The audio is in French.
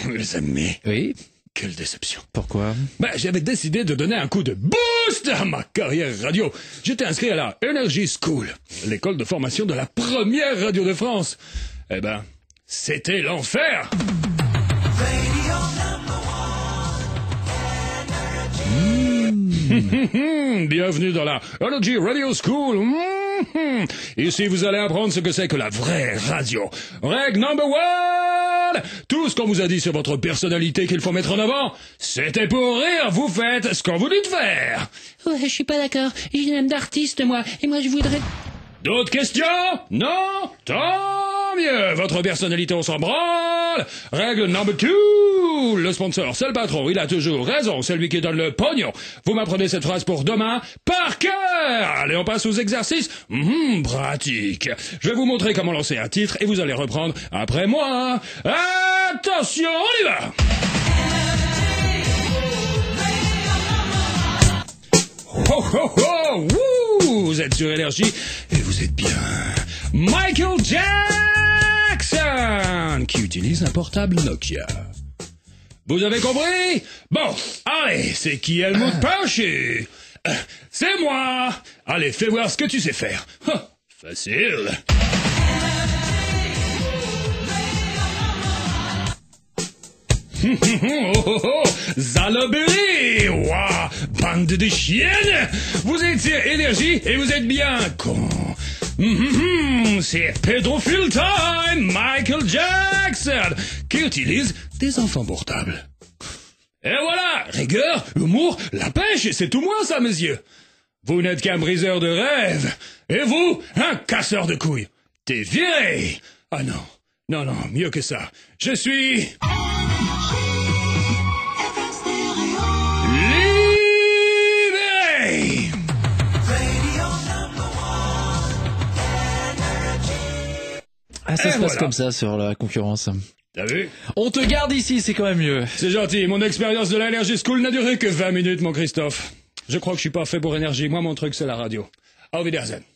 mes amis. Oui. Quelle déception. Pourquoi? J'avais décidé de donner un coup de boost à ma carrière radio. J'étais inscrit à la Energy School, l'école de formation de la première radio de France. C'était l'enfer. Bienvenue dans la Energy Radio School. Ici, vous allez apprendre ce que c'est que la vraie radio. Règle number one! Tout ce qu'on vous a dit sur votre personnalité qu'il faut mettre en avant, c'était pour rire. Vous faites ce qu'on vous dit de faire. Ouais, je suis pas d'accord. J'ai une âme d'artiste, moi. Et moi, je voudrais... D'autres questions? Non? Tant mieux. Votre personnalité, on s'en branle. Règle number two. Le sponsor, c'est le patron. Il a toujours raison. C'est lui qui donne le pognon. Vous m'apprenez cette phrase pour demain par cœur. Allez, on passe aux exercices. Pratique. Je vais vous montrer comment lancer un titre et vous allez reprendre après moi. Attention, on y va. Ho, ho, ho, wouh, vous êtes sur Énergie et vous êtes bien. Michael Jackson, qui utilise un portable Nokia. Vous avez compris? Bon, allez, c'est qui Helmut Pauchi? C'est moi. Allez, fais voir ce que tu sais faire. Facile. Zaloberie! Ouah! Bande de chiennes! Vous êtes sur Énergie et vous êtes bien con. C'est Pédophile Time! Michael Jackson! Qui utilise des enfants portables. Et voilà! Rigueur, humour, la pêche, c'est tout moi ça, messieurs! Vous n'êtes qu'un briseur de rêves! Et vous, un casseur de couilles! T'es viré! Ah non, non, non, mieux que ça. Je suis... Ah, ça se passe comme ça sur la concurrence. T'as vu? On te garde ici, c'est quand même mieux. C'est gentil, mon expérience de l'Energy School n'a duré que 20 minutes, mon Christophe. Je crois que je suis pas fait pour énergie, moi mon truc c'est la radio. Auf Wiedersehen.